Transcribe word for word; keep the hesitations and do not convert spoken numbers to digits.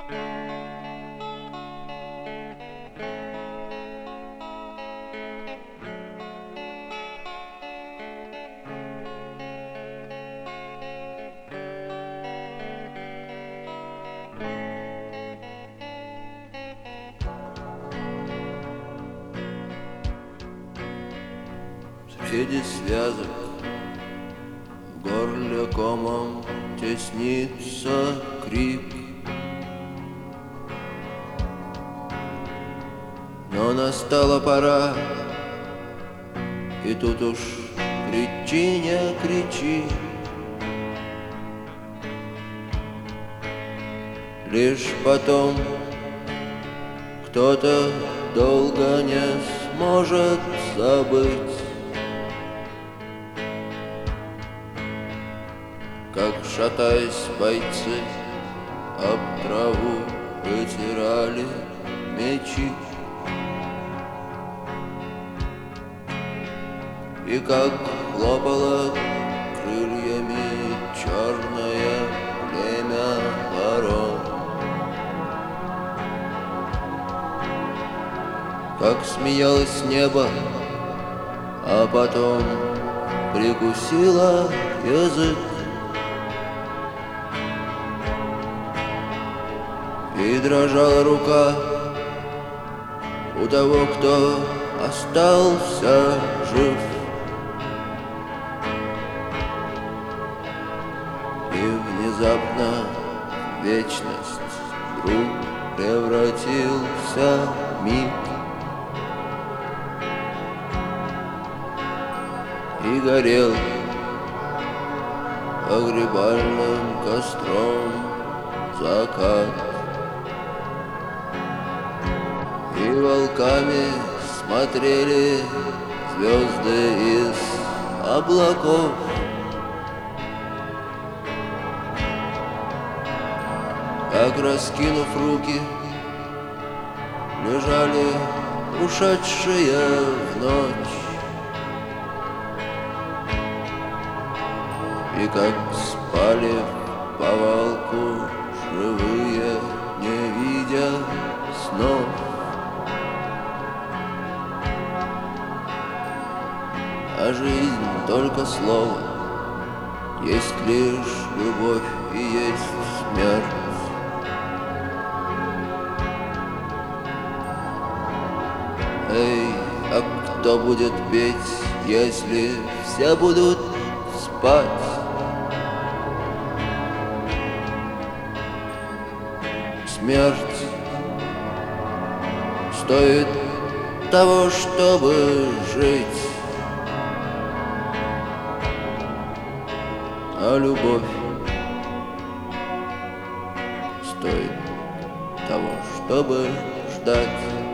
Среди связок в горле комом теснится крик, но настала пора, и тут уж кричи, не кричи. Лишь потом кто-то долго не сможет забыть, как, шатаясь, бойцы об траву вытирали мечи, и как хлопало крыльями черное племя ворон, как смеялось небо, а потом прикусило язык, и дрожала рука у того, кто остался жив. И внезапно вечность вдруг превратился в миг, и горел погребальным костром закат. И волками смотрели звезды из облаков, как, раскинув руки, лежали ушедшие в ночь, и как спали в повалку живые, не видя снов. А жизнь только слово, есть лишь любовь и есть смерть. Эй, а кто будет петь, если все будут спать? Смерть стоит того, чтобы жить, а любовь стоит того, чтобы ждать.